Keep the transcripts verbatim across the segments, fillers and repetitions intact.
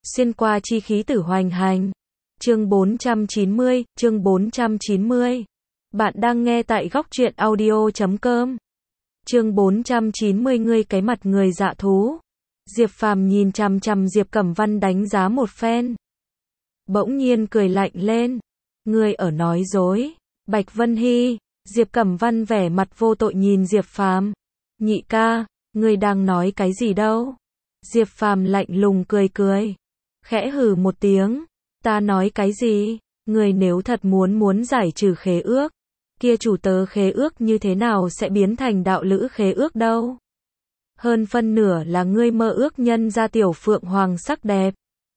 Xuyên qua chi khí tử hoành hành. Chương bốn trăm chín mươi, chương bốn trăm chín mươi. Bạn đang nghe tại góc truyện audio chấm com. Chương bốn trăm chín mươi ngươi cái mặt người dạ thú. Diệp Phàm nhìn chằm chằm Diệp Cẩm Văn đánh giá một phen. Bỗng nhiên cười lạnh lên. Ngươi ở nói dối. Bạch Vân Hy. Diệp Cẩm Văn vẻ mặt vô tội nhìn Diệp Phàm. Nhị ca, ngươi đang nói cái gì đâu? Diệp Phàm lạnh lùng cười cười. Khẽ hừ một tiếng. Ta nói cái gì? Ngươi nếu thật muốn muốn giải trừ khế ước, kia chủ tớ khế ước như thế nào sẽ biến thành đạo lữ khế ước đâu? Hơn phân nửa là ngươi mơ ước nhân ra tiểu phượng hoàng sắc đẹp.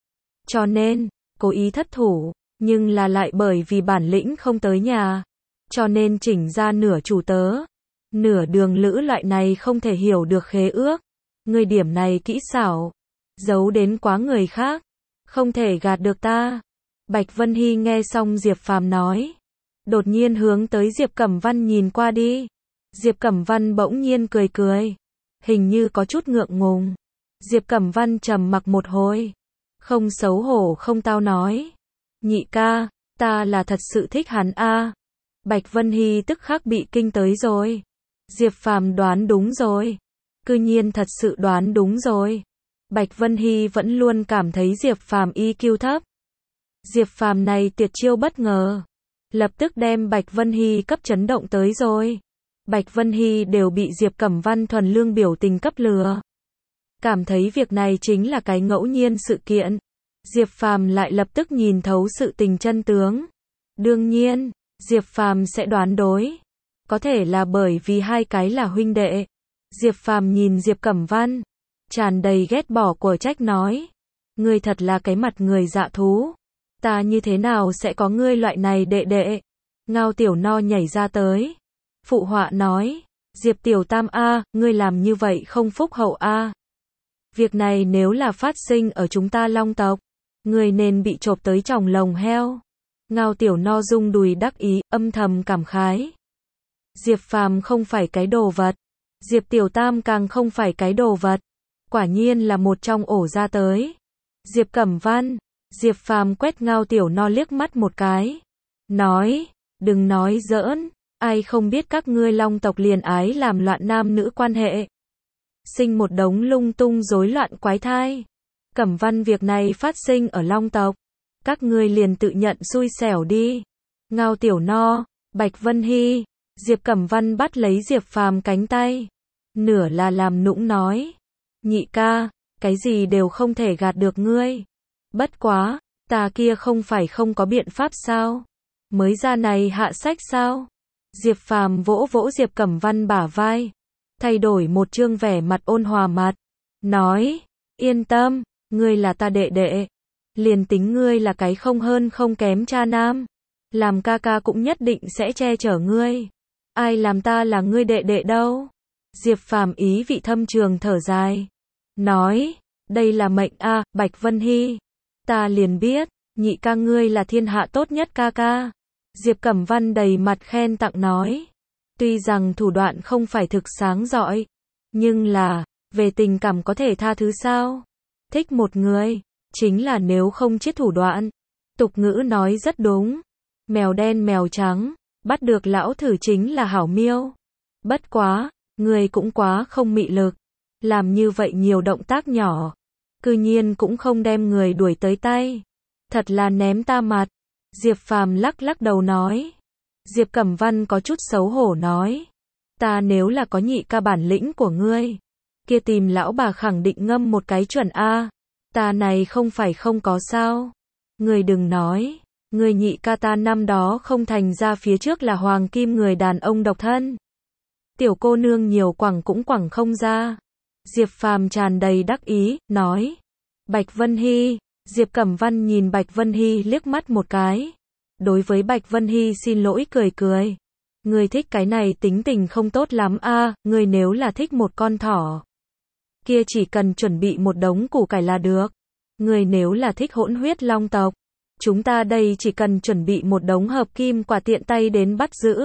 Cho nên, cố ý thất thủ, nhưng là lại bởi vì bản lĩnh không tới nhà. Cho nên chỉnh ra nửa chủ tớ. Nửa đường lữ loại này không thể hiểu được khế ước. Ngươi điểm này kỹ xảo. Giấu đến quá người khác. Không thể gạt được ta. Bạch Vân Hy nghe xong Diệp Phàm nói. Đột nhiên hướng tới Diệp Cẩm Văn nhìn qua đi. Diệp Cẩm Văn bỗng nhiên cười cười. Hình như có chút ngượng ngùng. Diệp Cẩm Văn trầm mặc một hồi. Không xấu hổ không tao nói. Nhị ca, ta là thật sự thích hắn a. Bạch Vân Hy tức khắc bị kinh tới rồi. Diệp Phàm đoán đúng rồi. Cư nhiên thật sự đoán đúng rồi. Bạch Vân Hy vẫn luôn cảm thấy Diệp Phàm i kiu thấp. Diệp Phàm này tuyệt chiêu bất ngờ. Lập tức đem Bạch Vân Hy cấp chấn động tới rồi. Bạch Vân Hy đều bị Diệp Cẩm Văn thuần lương biểu tình cấp lừa. Cảm thấy việc này chính là cái ngẫu nhiên sự kiện. Diệp Phàm lại lập tức nhìn thấu sự tình chân tướng. Đương nhiên, Diệp Phàm sẽ đoán đối. Có thể là bởi vì hai cái là huynh đệ. Diệp Phàm nhìn Diệp Cẩm Văn, tràn đầy ghét bỏ của trách nói. Ngươi thật là cái mặt người dạ thú. Ta như thế nào sẽ có ngươi loại này đệ đệ? Ngao Tiểu No nhảy ra tới. Phụ họa nói. Diệp Tiểu Tam a, ngươi làm như vậy không phúc hậu a. Việc này nếu là phát sinh ở chúng ta Long tộc, ngươi nên bị chộp tới tròng lồng heo. Ngao Tiểu No rung đùi đắc ý, âm thầm cảm khái. Diệp Phàm không phải cái đồ vật. Diệp Tiểu Tam càng không phải cái đồ vật. Quả nhiên là một trong ổ ra tới. Diệp Cẩm Văn. Diệp Phàm quét Ngao Tiểu No liếc mắt một cái. Nói, đừng nói giỡn. Ai không biết các ngươi Long tộc liền ái làm loạn nam nữ quan hệ. Sinh một đống lung tung rối loạn quái thai. Cẩm Văn việc này phát sinh ở Long tộc. Các ngươi liền tự nhận xui xẻo đi. Ngao Tiểu No, Bạch Vân Hy. Diệp Cẩm Văn bắt lấy Diệp Phàm cánh tay. Nửa là làm nũng nói. Nhị ca, cái gì đều không thể gạt được ngươi. Bất quá, ta kia không phải không có biện pháp sao? Mới ra này hạ sách sao? Diệp Phàm vỗ vỗ Diệp Cẩm Văn bả vai. Thay đổi một trương vẻ mặt ôn hòa mặt. Nói, yên tâm, ngươi là ta đệ đệ. Liền tính ngươi là cái không hơn không kém cha nam. Làm ca ca cũng nhất định sẽ che chở ngươi. Ai làm ta là ngươi đệ đệ đâu? Diệp Phàm ý vị thâm trường thở dài. Nói, đây là mệnh a, Bạch Vân Hy. Ta liền biết, nhị ca ngươi là thiên hạ tốt nhất ca ca. Diệp Cẩm Văn đầy mặt khen tặng nói. Tuy rằng thủ đoạn không phải thực sáng rọi, nhưng là, về tình cảm có thể tha thứ sao? Thích một người, chính là nếu không chết thủ đoạn. Tục ngữ nói rất đúng. Mèo đen mèo trắng, bắt được lão thử chính là hảo miêu. Bất quá, người cũng quá không mị lực. Làm như vậy nhiều động tác nhỏ. Cư nhiên cũng không đem người đuổi tới tay. Thật là ném ta mặt. Diệp Phàm lắc lắc đầu nói. Diệp Cẩm Văn có chút xấu hổ nói. Ta nếu là có nhị ca bản lĩnh của ngươi, kia tìm lão bà khẳng định ngâm một cái chuẩn A. Ta này không phải không có sao. Ngươi đừng nói. Ngươi nhị ca ta năm đó không thành ra phía trước là hoàng kim người đàn ông độc thân. Tiểu cô nương nhiều quẳng cũng quẳng không ra. Diệp Phàm tràn đầy đắc ý, nói. Bạch Vân Hy. Diệp Cẩm Văn nhìn Bạch Vân Hy liếc mắt một cái. Đối với Bạch Vân Hy xin lỗi cười cười. Ngươi thích cái này tính tình không tốt lắm a, ngươi nếu là thích một con thỏ, kia chỉ cần chuẩn bị một đống củ cải là được. Ngươi nếu là thích hỗn huyết long tộc, chúng ta đây chỉ cần chuẩn bị một đống hợp kim quả tiện tay đến bắt giữ.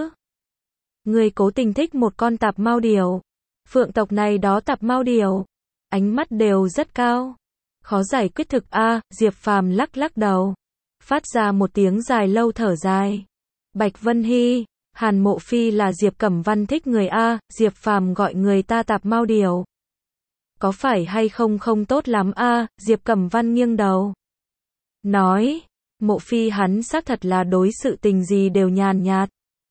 Ngươi cố tình thích một con tạp mao điểu. Phượng tộc này đó tạp mao điểu, ánh mắt đều rất cao. Khó giải quyết thực a, Diệp Phàm lắc lắc đầu. Phát ra một tiếng dài lâu thở dài. Bạch Vân Hy, Hàn Mộ Phi là Diệp Cẩm Văn thích người a, Diệp Phàm gọi người ta tạp mao điều. Có phải hay không không tốt lắm a, Diệp Cẩm Văn nghiêng đầu. Nói, Mộ Phi hắn xác thật là đối sự tình gì đều nhàn nhạt.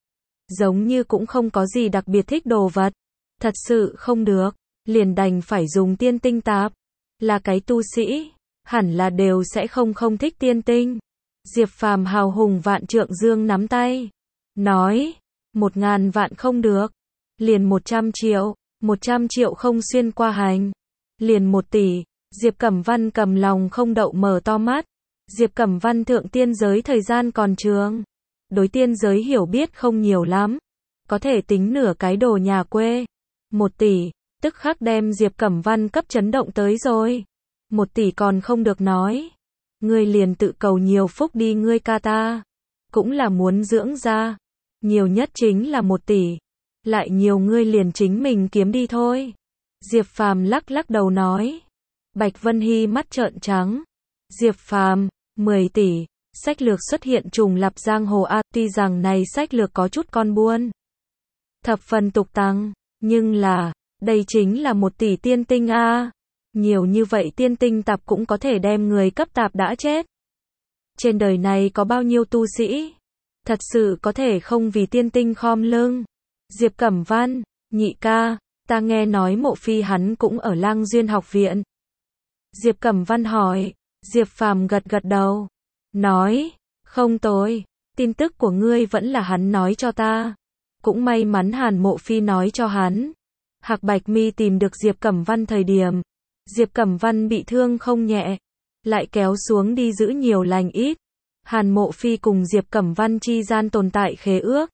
Giống như cũng không có gì đặc biệt thích đồ vật. Thật sự không được, liền đành phải dùng tiên tinh tạp. Là cái tu sĩ, hẳn là đều sẽ không không thích tiên tinh. Diệp Phàm hào hùng vạn trượng dương nắm tay. Nói, một ngàn vạn không được. Liền một trăm triệu, một trăm triệu không xuyên qua hành. Liền một tỷ, Diệp Cẩm Văn cầm lòng không đậu mở to mắt. Diệp Cẩm Văn thượng tiên giới thời gian còn trường. Đối tiên giới hiểu biết không nhiều lắm. Có thể tính nửa cái đồ nhà quê. Một tỷ, tức khắc đem Diệp Cẩm Văn cấp chấn động tới rồi. Một tỷ còn không được nói. Ngươi liền tự cầu nhiều phúc đi ngươi ca ta. Cũng là muốn dưỡng ra. Nhiều nhất chính là một tỷ. Lại nhiều ngươi liền chính mình kiếm đi thôi. Diệp Phàm lắc lắc đầu nói. Bạch Vân Hy mắt trợn trắng. Diệp Phàm, mười tỷ. Sách lược xuất hiện trùng lặp giang hồ a, tuy rằng này sách lược có chút con buôn. Thập phần tục tăng, nhưng là, đây chính là một tỷ tiên tinh a. Nhiều như vậy tiên tinh tạp cũng có thể đem người cấp tạp đã chết. Trên đời này có bao nhiêu tu sĩ? Thật sự có thể không vì tiên tinh khom lưng. Diệp Cẩm Văn, nhị ca, ta nghe nói Mộ Phi hắn cũng ở Lang Duyên học viện. Diệp Cẩm Văn hỏi, Diệp Phàm gật gật đầu. Nói, không tồi, tin tức của ngươi vẫn là hắn nói cho ta. Cũng may mắn Hàn Mộ Phi nói cho hắn. Hạc Bạch Mi tìm được Diệp Cẩm Văn thời điểm. Diệp Cẩm Văn bị thương không nhẹ. Lại kéo xuống đi giữ nhiều lành ít. Hàn Mộ Phi cùng Diệp Cẩm Văn chi gian tồn tại khế ước.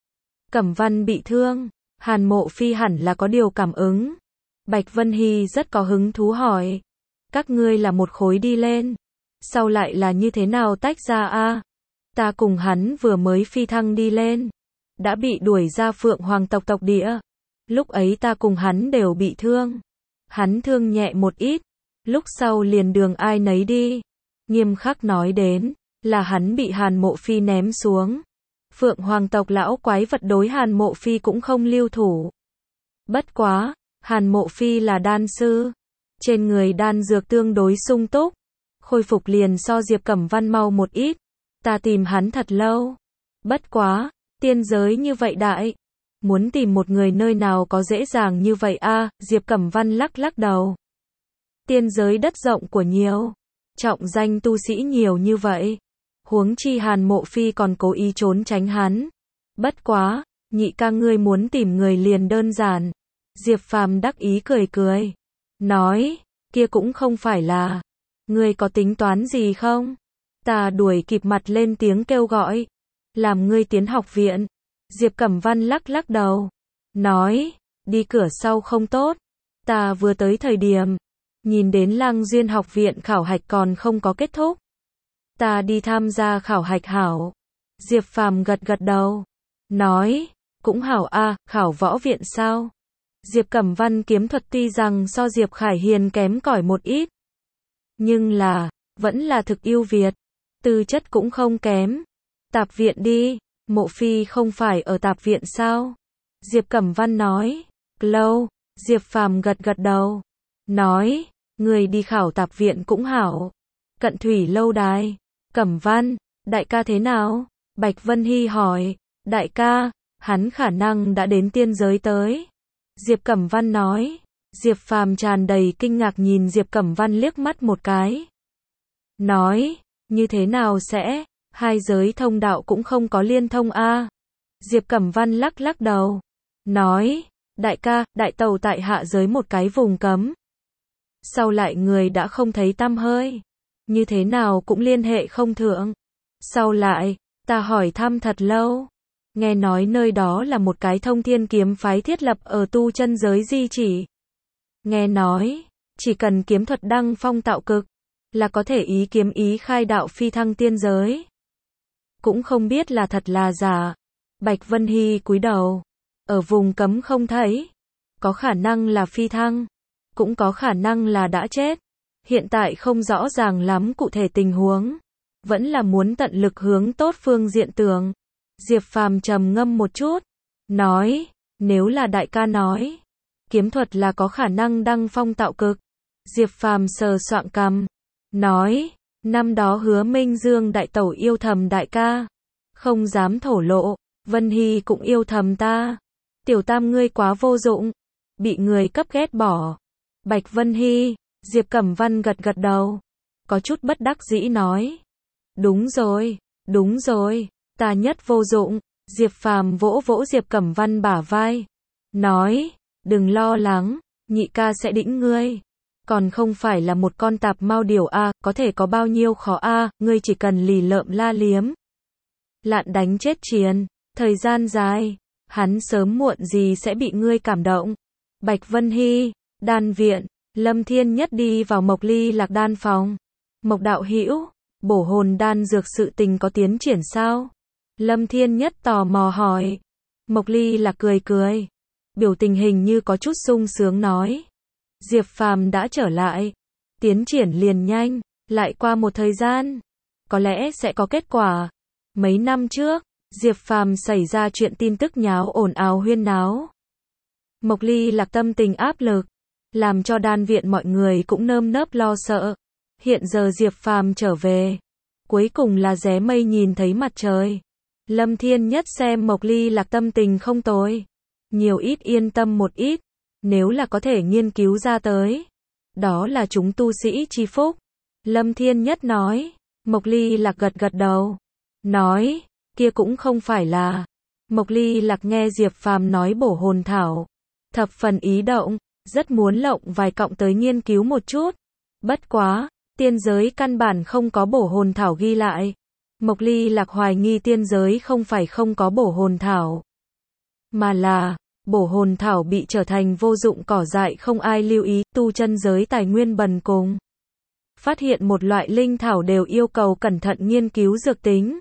Cẩm Văn bị thương. Hàn Mộ Phi hẳn là có điều cảm ứng. Bạch Vân Hy rất có hứng thú hỏi. Các ngươi là một khối đi lên. Sau lại là như thế nào tách ra a? Ta cùng hắn vừa mới phi thăng đi lên. Đã bị đuổi ra Phượng Hoàng tộc tộc địa. Lúc ấy ta cùng hắn đều bị thương. Hắn thương nhẹ một ít. Lúc sau liền đường ai nấy đi. Nghiêm khắc nói đến, là hắn bị Hàn Mộ Phi ném xuống. Phượng Hoàng tộc lão quái vật đối Hàn Mộ Phi cũng không lưu thủ. Bất quá, Hàn Mộ Phi là đan sư. Trên người đan dược tương đối sung túc. Khôi phục liền so Diệp Cẩm Văn mau một ít. Ta tìm hắn thật lâu. Bất quá, tiên giới như vậy đại. Muốn tìm một người nơi nào có dễ dàng như vậy a, Diệp Cẩm Văn lắc lắc đầu. Tiên giới đất rộng của nhiều. Trọng danh tu sĩ nhiều như vậy. Huống chi Hàn Mộ Phi còn cố ý trốn tránh hắn. Bất quá, nhị ca ngươi muốn tìm người liền đơn giản. Diệp Phàm đắc ý cười cười. Nói, kia cũng không phải là. Ngươi có tính toán gì không? Ta đuổi kịp mặt lên tiếng kêu gọi. Làm ngươi tiến học viện. Diệp Cẩm Văn lắc lắc đầu. Nói, đi cửa sau không tốt. Ta vừa tới thời điểm. Nhìn đến Lang Duyên học viện khảo hạch còn không có kết thúc. Ta đi tham gia khảo hạch hảo. Diệp Phàm gật gật đầu. Nói, cũng hảo a, khảo võ viện sao? Diệp Cẩm Văn kiếm thuật tuy rằng so Diệp Khải Hiền kém cỏi một ít. Nhưng là, vẫn là thực yêu Việt. Tư chất cũng không kém. Tạp viện đi, Mộ Phi không phải ở tạp viện sao? Diệp Cẩm Văn nói. Lâu, Diệp Phàm gật gật đầu. Nói, người đi khảo tạp viện cũng hảo. Cận thủy lâu đài. Cẩm Văn, đại ca thế nào? Bạch Vân Hy hỏi. Đại ca, hắn khả năng đã đến tiên giới tới. Diệp Cẩm Văn nói. Diệp Phàm tràn đầy kinh ngạc nhìn Diệp Cẩm Văn liếc mắt một cái. Nói, như thế nào sẽ, hai giới thông đạo cũng không có liên thông a. Diệp Cẩm Văn lắc lắc đầu. Nói, đại ca, đại tàu tại hạ giới một cái vùng cấm. Sau lại người đã không thấy tăm hơi. Như thế nào cũng liên hệ không thượng. Sau lại, ta hỏi thăm thật lâu. Nghe nói nơi đó là một cái thông thiên kiếm phái thiết lập ở tu chân giới di chỉ. Nghe nói, chỉ cần kiếm thuật đăng phong tạo cực, là có thể ý kiếm ý khai đạo phi thăng tiên giới. Cũng không biết là thật là giả. Bạch Vân Hy cúi đầu. Ở vùng cấm không thấy. Có khả năng là phi thăng. Cũng có khả năng là đã chết. hiện tại không rõ ràng lắm cụ thể tình huống, vẫn là muốn tận lực hướng tốt phương diện tưởng. Diệp Phàm trầm ngâm một chút, nói, nếu là đại ca nói, kiếm thuật là có khả năng đăng phong tạo cực. Diệp Phàm sờ soạng cằm, nói, năm đó Hứa Minh Dương đại tẩu yêu thầm đại ca, không dám thổ lộ, Vân Hy cũng yêu thầm ta. Tiểu Tam ngươi quá vô dụng, bị người cấp ghét bỏ. Bạch Vân Hy, Diệp Cẩm Văn gật gật đầu, có chút bất đắc dĩ nói, đúng rồi, đúng rồi, ta nhất vô dụng. Diệp Phàm vỗ vỗ Diệp Cẩm Văn bả vai, nói, đừng lo lắng, nhị ca sẽ đĩnh ngươi. Còn không phải là một con tạp mao điểu a, có thể có bao nhiêu khó a, ngươi chỉ cần lì lợm la liếm. Lạn đánh chết Triền, thời gian dài, hắn sớm muộn gì sẽ bị ngươi cảm động. Bạch Vân Hy, đan viện, Lâm Thiên Nhất đi vào Mộc Ly Lạc đan phòng. Mộc đạo hữu, bổ hồn đan dược sự tình có tiến triển sao? Lâm Thiên Nhất tò mò hỏi. Mộc Ly Lạc cười cười, biểu tình hình như có chút sung sướng nói, Diệp Phàm đã trở lại, tiến triển liền nhanh, lại qua một thời gian, có lẽ sẽ có kết quả. Mấy năm trước, Diệp Phàm xảy ra chuyện tin tức nháo ồn ào huyên náo. Mộc Ly Lạc tâm tình áp lực, làm cho đan viện mọi người cũng nơm nớp lo sợ. Hiện giờ Diệp Phàm trở về, cuối cùng là ré mây nhìn thấy mặt trời. Lâm Thiên Nhất xem Mộc Ly Lạc tâm tình không tồi, nhiều ít yên tâm một ít, nếu là có thể nghiên cứu ra tới, đó là chúng tu sĩ chi phúc. Lâm Thiên Nhất nói. Mộc Ly Lạc gật gật đầu, nói, kia cũng không phải là. Mộc Ly Lạc nghe Diệp Phàm nói bổ hồn thảo, thập phần ý động, rất muốn lộng vài cọng tới nghiên cứu một chút. Bất quá, tiên giới căn bản không có bổ hồn thảo ghi lại. Mộc Ly Lạc hoài nghi tiên giới không phải không có bổ hồn thảo, mà là bổ hồn thảo bị trở thành vô dụng cỏ dại không ai lưu ý. Tu chân giới tài nguyên bần cùng, phát hiện một loại linh thảo đều yêu cầu cẩn thận nghiên cứu dược tính,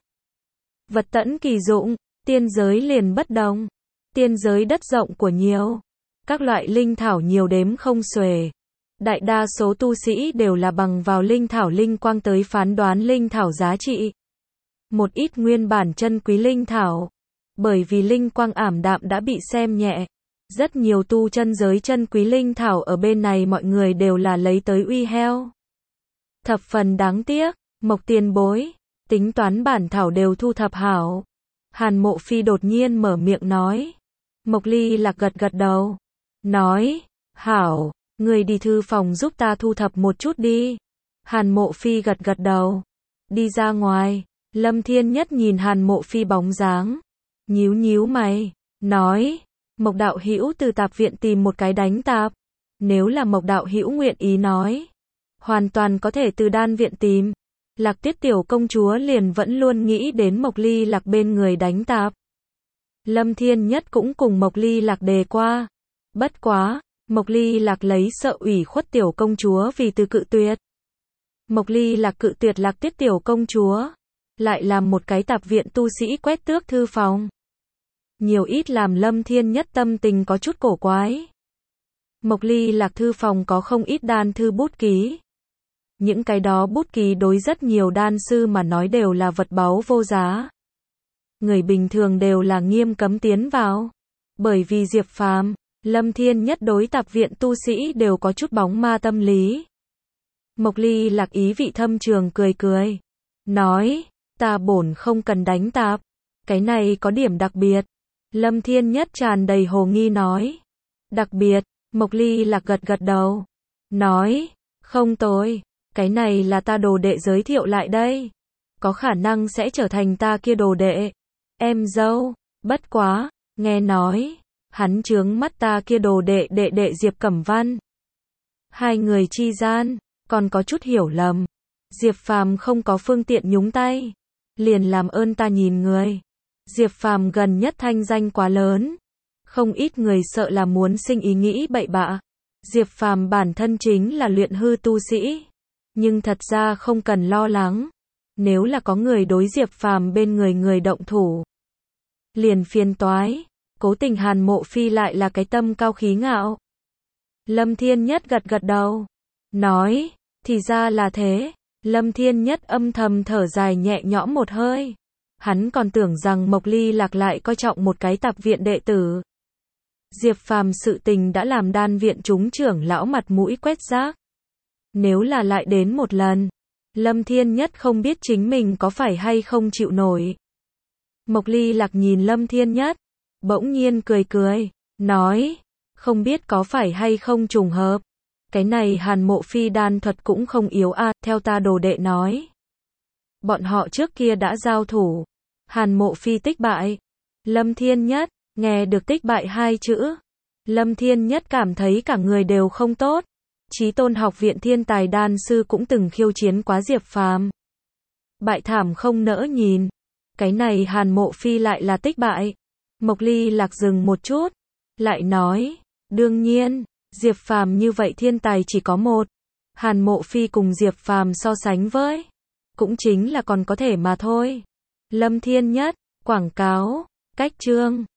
vật tẫn kỳ dụng. Tiên giới liền bất đồng, tiên giới đất rộng của nhiều, các loại linh thảo nhiều đếm không xuể. Đại đa số tu sĩ đều là bằng vào linh thảo linh quang tới phán đoán linh thảo giá trị. Một ít nguyên bản chân quý linh thảo, bởi vì linh quang ảm đạm đã bị xem nhẹ. Rất nhiều tu chân giới chân quý linh thảo ở bên này mọi người đều là lấy tới uy heo. Thập phần đáng tiếc, Mộc tiền bối, tính toán bản thảo đều thu thập hảo. Hàn Mộ Phi đột nhiên mở miệng nói. Mộc Ly Lạc gật gật đầu, nói, hảo, người đi thư phòng giúp ta thu thập một chút đi. Hàn Mộ Phi gật gật đầu, đi ra ngoài. Lâm Thiên Nhất nhìn Hàn Mộ Phi bóng dáng, nhíu nhíu mày, nói, Mộc đạo hữu từ tạp viện tìm một cái đánh tạp. Nếu là Mộc đạo hữu nguyện ý nói, hoàn toàn có thể từ đan viện tìm. Lạc Tuyết tiểu công chúa liền vẫn luôn nghĩ đến Mộc Ly Lạc bên người đánh tạp. Lâm Thiên Nhất cũng cùng Mộc Ly Lạc đề qua. Bất quá, Mộc Ly Lạc lấy sợ ủy khuất tiểu công chúa vì từ cự tuyệt. Mộc Ly Lạc cự tuyệt Lạc Tuyết tiểu công chúa, lại làm một cái tạp viện tu sĩ quét tước thư phòng. Nhiều ít làm Lâm Thiên Nhất tâm tình có chút cổ quái. Mộc Ly Lạc thư phòng có không ít đan thư bút ký. Những cái đó bút ký đối rất nhiều đan sư mà nói đều là vật báu vô giá. Người bình thường đều là nghiêm cấm tiến vào. Bởi vì Diệp Phàm, Lâm Thiên Nhất đối tạp viện tu sĩ đều có chút bóng ma tâm lý. Mộc Ly Lạc ý vị thâm trường cười cười, nói, ta bổn không cần đánh tạp, cái này có điểm đặc biệt. Lâm Thiên Nhất tràn đầy hồ nghi nói, đặc biệt. Mộc Ly Lạc gật gật đầu, nói, không tồi, cái này là ta đồ đệ giới thiệu lại đây, có khả năng sẽ trở thành ta kia đồ đệ, em dâu. Bất quá, nghe nói, hắn chướng mắt ta kia đồ đệ đệ đệ Diệp Cẩm Văn. Hai người chi gian, còn có chút hiểu lầm. Diệp Phàm không có phương tiện nhúng tay, liền làm ơn ta nhìn người. Diệp Phàm gần nhất thanh danh quá lớn, không ít người sợ là muốn sinh ý nghĩ bậy bạ. Diệp Phàm bản thân chính là luyện hư tu sĩ, nhưng thật ra không cần lo lắng. Nếu là có người đối Diệp Phàm bên người người động thủ, liền phiền toái. Cố Tình Hàn Mộ Phi lại là cái tâm cao khí ngạo. Lâm Thiên Nhất gật gật đầu, nói, Thì ra là thế. Lâm Thiên Nhất âm thầm thở dài nhẹ nhõm một hơi. Hắn còn tưởng rằng Mộc Ly Lạc lại coi trọng một cái tạp viện đệ tử. Diệp Phàm sự tình đã làm đan viện chúng trưởng lão mặt mũi quét rác. Nếu là lại đến một lần, Lâm Thiên Nhất không biết chính mình có phải hay không chịu nổi. Mộc Ly Lạc nhìn Lâm Thiên Nhất, bỗng nhiên cười cười, nói, không biết có phải hay không trùng hợp. Cái này Hàn Mộ Phi đan thuật cũng không yếu a, theo ta đồ đệ nói. Bọn họ trước kia đã giao thủ. Hàn Mộ Phi tích bại. Lâm Thiên Nhất, nghe được tích bại hai chữ. Lâm Thiên Nhất cảm thấy cả người đều không tốt. Chí Tôn học viện thiên tài đan sư cũng từng khiêu chiến quá Diệp Phàm. Bại thảm không nỡ nhìn. Cái này Hàn Mộ Phi lại là tích bại. Mộc Ly Lạc dừng một chút. Lại nói, đương nhiên, Diệp Phàm như vậy thiên tài chỉ có một. Hàn Mộ Phi cùng Diệp Phàm so sánh với, cũng chính là còn có thể mà thôi. Lâm Thiên Nhất, quảng cáo, cách chương.